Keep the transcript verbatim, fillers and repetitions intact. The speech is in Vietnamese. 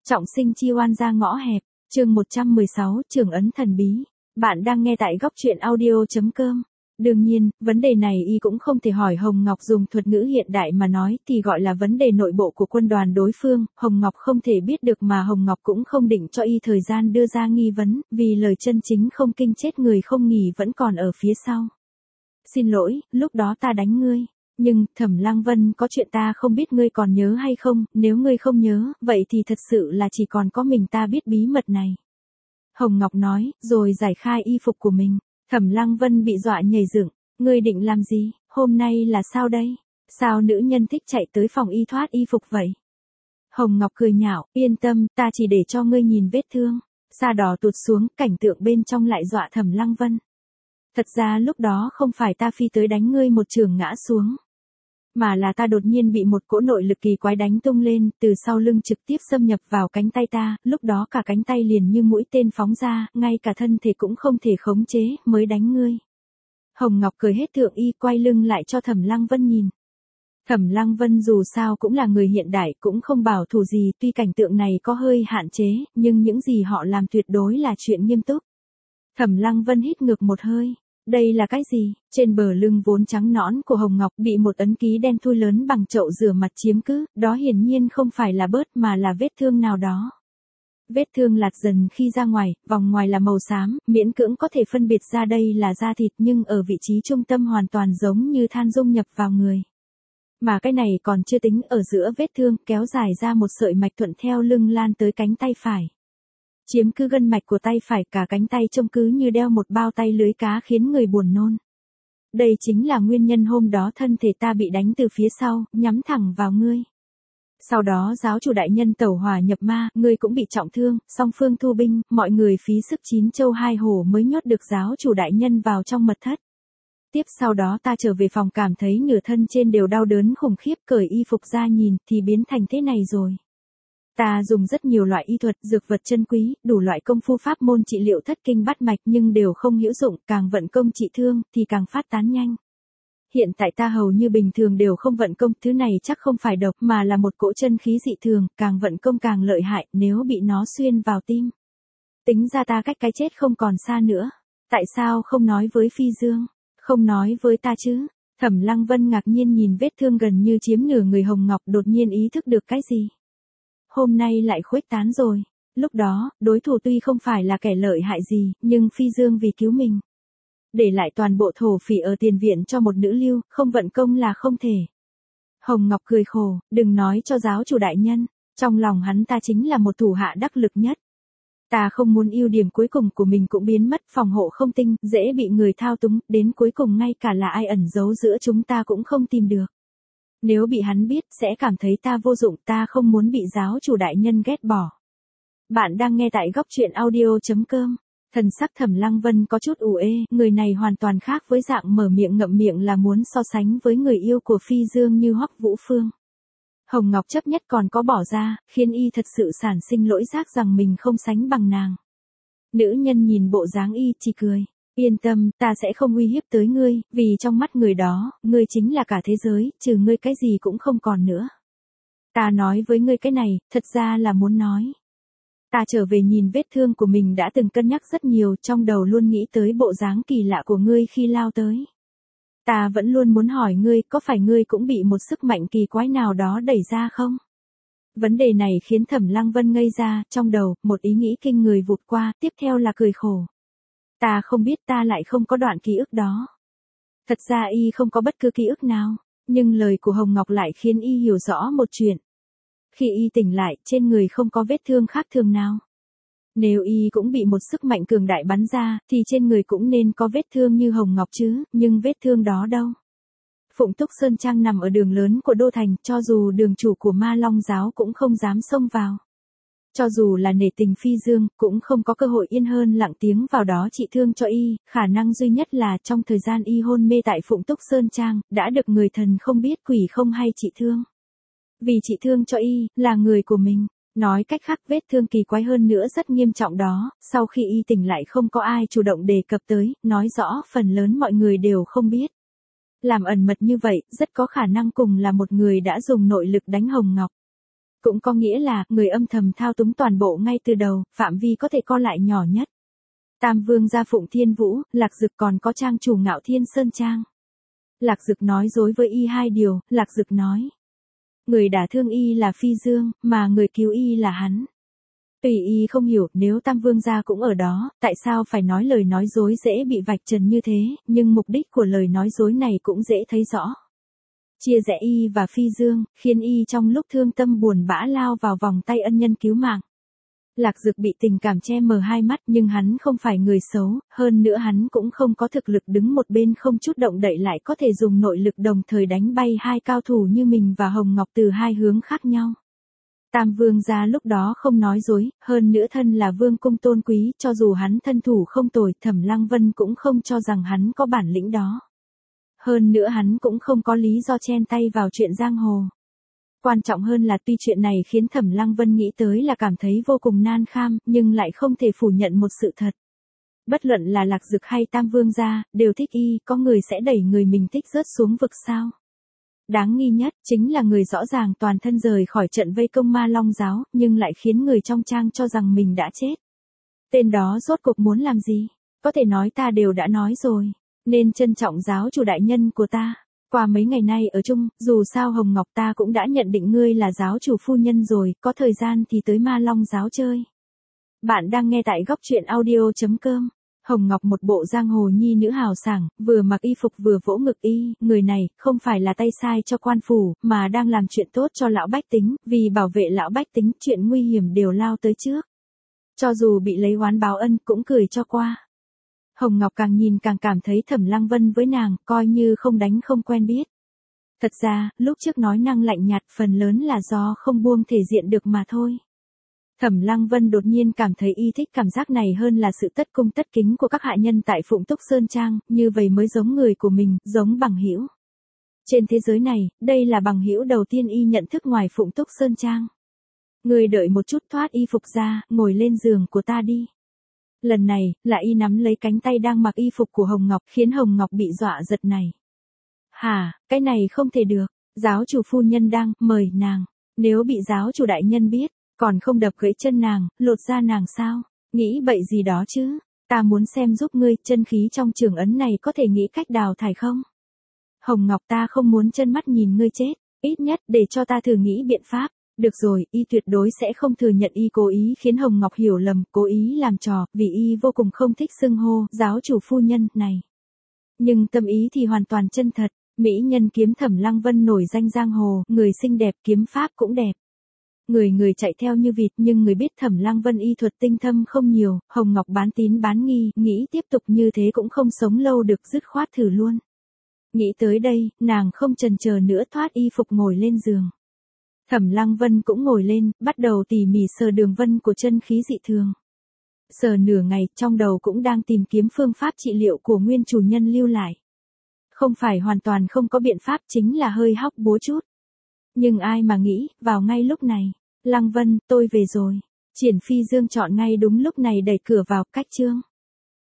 Trọng sinh chi oan ra ngõ hẹp, chương một trăm mười sáu, trường ấn thần bí. Bạn đang nghe tại góc truyện audio chấm com. Đương nhiên, vấn đề này y cũng không thể hỏi Hồng Ngọc dùng thuật ngữ hiện đại mà nói thì gọi là vấn đề nội bộ của quân đoàn đối phương, Hồng Ngọc không thể biết được mà Hồng Ngọc cũng không định cho y thời gian đưa ra nghi vấn, vì lời chân chính không kinh chết người không nghỉ vẫn còn ở phía sau. Xin lỗi, lúc đó ta đánh ngươi. Nhưng, Thẩm Lăng Vân, có chuyện ta không biết ngươi còn nhớ hay không, nếu ngươi không nhớ, vậy thì thật sự là chỉ còn có mình ta biết bí mật này. Hồng Ngọc nói, rồi giải khai y phục của mình. Thẩm Lăng Vân bị dọa nhảy dựng, ngươi định làm gì, hôm nay là sao đây? Sao nữ nhân thích chạy tới phòng y thoát y phục vậy? Hồng Ngọc cười nhạo, yên tâm, ta chỉ để cho ngươi nhìn vết thương. Da đỏ tụt xuống, cảnh tượng bên trong lại dọa Thẩm Lăng Vân. Thật ra lúc đó không phải ta phi tới đánh ngươi một trường ngã xuống. Mà là ta đột nhiên bị một cỗ nội lực kỳ quái đánh tung lên, từ sau lưng trực tiếp xâm nhập vào cánh tay ta, lúc đó cả cánh tay liền như mũi tên phóng ra, ngay cả thân thể cũng không thể khống chế, mới đánh ngươi. Hồng Ngọc cười hết thượng y, quay lưng lại cho Thẩm Lăng Vân nhìn. Thẩm Lăng Vân dù sao cũng là người hiện đại, cũng không bảo thủ gì, tuy cảnh tượng này có hơi hạn chế, nhưng những gì họ làm tuyệt đối là chuyện nghiêm túc. Thẩm Lăng Vân hít ngược một hơi. Đây là cái gì? Trên bờ lưng vốn trắng nõn của Hồng Ngọc bị một ấn ký đen thui lớn bằng chậu rửa mặt chiếm cứ, đó hiển nhiên không phải là bớt mà là vết thương nào đó. Vết thương lạt dần khi ra ngoài, vòng ngoài là màu xám, miễn cưỡng có thể phân biệt ra đây là da thịt nhưng ở vị trí trung tâm hoàn toàn giống như than dung nhập vào người. Mà cái này còn chưa tính, ở giữa vết thương kéo dài ra một sợi mạch thuận theo lưng lan tới cánh tay phải. Chiếm cứ gân mạch của tay phải, cả cánh tay trông cứ như đeo một bao tay lưới cá khiến người buồn nôn. Đây chính là nguyên nhân hôm đó thân thể ta bị đánh từ phía sau, nhắm thẳng vào ngươi. Sau đó giáo chủ đại nhân tẩu hỏa nhập ma, ngươi cũng bị trọng thương, song phương thu binh, mọi người phí sức chín châu hai hổ mới nhốt được giáo chủ đại nhân vào trong mật thất. Tiếp sau đó ta trở về phòng cảm thấy nửa thân trên đều đau đớn khủng khiếp, cởi y phục ra nhìn thì biến thành thế này rồi. Ta dùng rất nhiều loại y thuật, dược vật chân quý, đủ loại công phu pháp môn trị liệu thất kinh bát mạch nhưng đều không hữu dụng, càng vận công trị thương thì càng phát tán nhanh. Hiện tại ta hầu như bình thường đều không vận công, thứ này chắc không phải độc mà là một cỗ chân khí dị thường, càng vận công càng lợi hại, nếu bị nó xuyên vào tim. Tính ra ta cách cái chết không còn xa nữa. Tại sao không nói với Phi Dương? Không nói với ta chứ? Thẩm Lăng Vân ngạc nhiên nhìn vết thương gần như chiếm nửa người Hồng Ngọc, đột nhiên ý thức được cái gì. Hôm nay lại khuếch tán rồi. Lúc đó, đối thủ tuy không phải là kẻ lợi hại gì, nhưng Phi Dương vì cứu mình. Để lại toàn bộ thổ phỉ ở tiền viện cho một nữ lưu, không vận công là không thể. Hồng Ngọc cười khổ, đừng nói cho giáo chủ đại nhân, trong lòng hắn ta chính là một thủ hạ đắc lực nhất. Ta không muốn ưu điểm cuối cùng của mình cũng biến mất, phòng hộ không tinh, dễ bị người thao túng, đến cuối cùng ngay cả là ai ẩn giấu giữa chúng ta cũng không tìm được. Nếu bị hắn biết, sẽ cảm thấy ta vô dụng, ta không muốn bị giáo chủ đại nhân ghét bỏ. Bạn đang nghe tại góc truyện audio chấm com. Thần sắc Thẩm Lăng Vân có chút ủ ê, người này hoàn toàn khác với dạng mở miệng ngậm miệng là muốn so sánh với người yêu của Phi Dương như Hoắc Vũ Phương. Hồng Ngọc chấp nhất còn có bỏ ra, khiến y thật sự sản sinh lỗi giác rằng mình không sánh bằng nàng. Nữ nhân nhìn bộ dáng y, chỉ cười. Yên tâm, ta sẽ không uy hiếp tới ngươi, vì trong mắt người đó, ngươi chính là cả thế giới, trừ ngươi cái gì cũng không còn nữa. Ta nói với ngươi cái này, thật ra là muốn nói. Ta trở về nhìn vết thương của mình đã từng cân nhắc rất nhiều, trong đầu luôn nghĩ tới bộ dáng kỳ lạ của ngươi khi lao tới. Ta vẫn luôn muốn hỏi ngươi, có phải ngươi cũng bị một sức mạnh kỳ quái nào đó đẩy ra không? Vấn đề này khiến Thẩm Lăng Vân ngây ra, trong đầu, một ý nghĩ kinh người vụt qua, tiếp theo là cười khổ. Ta không biết, ta lại không có đoạn ký ức đó. Thật ra y không có bất cứ ký ức nào, nhưng lời của Hồng Ngọc lại khiến y hiểu rõ một chuyện. Khi y tỉnh lại, trên người không có vết thương khác thường nào. Nếu y cũng bị một sức mạnh cường đại bắn ra, thì trên người cũng nên có vết thương như Hồng Ngọc chứ, nhưng vết thương đó đâu? Phụng Túc Sơn Trang nằm ở đường lớn của Đô Thành, cho dù đường chủ của Ma Long Giáo cũng không dám xông vào. Cho dù là nể tình Phi Dương, cũng không có cơ hội yên hơn lặng tiếng vào đó trị thương cho y, khả năng duy nhất là trong thời gian y hôn mê tại Phụng Túc Sơn Trang, đã được người thần không biết quỷ không hay trị thương. Vì trị thương cho y, là người của mình. Nói cách khác, vết thương kỳ quái hơn nữa rất nghiêm trọng đó, sau khi y tỉnh lại không có ai chủ động đề cập tới, nói rõ phần lớn mọi người đều không biết. Làm ẩn mật như vậy, rất có khả năng cùng là một người đã dùng nội lực đánh Hồng Ngọc. Cũng có nghĩa là, người âm thầm thao túng toàn bộ ngay từ đầu, phạm vi có thể co lại nhỏ nhất. Tam Vương gia Phụng Thiên Vũ, Lạc Dực còn có trang chủ Ngạo Thiên Sơn Trang. Lạc Dực nói dối với y hai điều, Lạc Dực nói. Người đả thương y là Phi Dương, mà người cứu y là hắn. Tùy y không hiểu, nếu Tam Vương gia cũng ở đó, tại sao phải nói lời nói dối dễ bị vạch trần như thế, nhưng mục đích của lời nói dối này cũng dễ thấy rõ. Chia rẽ y và Phi Dương, khiến y trong lúc thương tâm buồn bã lao vào vòng tay ân nhân cứu mạng. Lạc Dực bị tình cảm che mờ hai mắt, nhưng hắn không phải người xấu, hơn nữa hắn cũng không có thực lực đứng một bên không chút động đậy lại có thể dùng nội lực đồng thời đánh bay hai cao thủ như mình và Hồng Ngọc từ hai hướng khác nhau. Tam Vương gia lúc đó không nói dối, hơn nữa thân là vương cung tôn quý, cho dù hắn thân thủ không tồi, Thẩm Lăng Vân cũng không cho rằng hắn có bản lĩnh đó. Hơn nữa hắn cũng không có lý do chen tay vào chuyện giang hồ. Quan trọng hơn là tuy chuyện này khiến Thẩm Lăng Vân nghĩ tới là cảm thấy vô cùng nan kham, nhưng lại không thể phủ nhận một sự thật. Bất luận là Lạc Dực hay Tam Vương gia, đều thích y, có người sẽ đẩy người mình thích rớt xuống vực sao. Đáng nghi nhất, chính là người rõ ràng toàn thân rời khỏi trận vây công Ma Long giáo, nhưng lại khiến người trong trang cho rằng mình đã chết. Tên đó rốt cuộc muốn làm gì? Có thể nói ta đều đã nói rồi. Nên trân trọng giáo chủ đại nhân của ta. Qua mấy ngày nay ở chung, dù sao Hồng Ngọc ta cũng đã nhận định ngươi là giáo chủ phu nhân rồi, có thời gian thì tới Ma Long giáo chơi. Bạn đang nghe tại góc truyện audio chấm com. Hồng Ngọc một bộ giang hồ nhi nữ hào sảng, vừa mặc y phục vừa vỗ ngực y, người này, không phải là tay sai cho quan phủ, mà đang làm chuyện tốt cho lão bách tính, vì bảo vệ lão bách tính, chuyện nguy hiểm đều lao tới trước. Cho dù bị lấy oán báo ân, cũng cười cho qua. Hồng Ngọc càng nhìn càng cảm thấy Thẩm Lăng Vân với nàng, coi như không đánh không quen biết. Thật ra, lúc trước nói năng lạnh nhạt phần lớn là do không buông thể diện được mà thôi. Thẩm Lăng Vân đột nhiên cảm thấy y thích cảm giác này hơn là sự tất cung tất kính của các hạ nhân tại Phụng Túc Sơn Trang, như vậy mới giống người của mình, giống bằng hữu. Trên thế giới này, đây là bằng hữu đầu tiên y nhận thức ngoài Phụng Túc Sơn Trang. Người đợi một chút, thoát y phục ra, ngồi lên giường của ta đi. Lần này, là y nắm lấy cánh tay đang mặc y phục của Hồng Ngọc, khiến Hồng Ngọc bị dọa giật này. Hả, cái này không thể được, giáo chủ phu nhân đang mời nàng, nếu bị giáo chủ đại nhân biết, còn không đập gãy chân nàng, lột da nàng sao, nghĩ bậy gì đó chứ, ta muốn xem giúp ngươi, chân khí trong trường ấn này có thể nghĩ cách đào thải không? Hồng Ngọc ta không muốn chân mắt nhìn ngươi chết, ít nhất để cho ta thử nghĩ biện pháp. Được rồi, y tuyệt đối sẽ không thừa nhận y cố ý khiến Hồng Ngọc hiểu lầm, cố ý làm trò, vì y vô cùng không thích xưng hô, giáo chủ phu nhân, này. Nhưng tâm ý thì hoàn toàn chân thật, mỹ nhân kiếm Thẩm Lăng Vân nổi danh giang hồ, người xinh đẹp, kiếm pháp cũng đẹp. Người người chạy theo như vịt, nhưng người biết Thẩm Lăng Vân y thuật tinh thâm không nhiều, Hồng Ngọc bán tín bán nghi, nghĩ tiếp tục như thế cũng không sống lâu được, dứt khoát thử luôn. Nghĩ tới đây, nàng không chần chờ nữa thoát y phục ngồi lên giường. Thẩm Lăng Vân cũng ngồi lên, bắt đầu tỉ mỉ sờ đường vân của chân khí dị thường. Sờ nửa ngày, trong đầu cũng đang tìm kiếm phương pháp trị liệu của nguyên chủ nhân lưu lại. Không phải hoàn toàn không có biện pháp, chính là hơi hóc búa chút. Nhưng ai mà nghĩ, vào ngay lúc này, Lăng Vân, tôi về rồi. Triển Phi Dương chọn ngay đúng lúc này đẩy cửa vào, cách chương.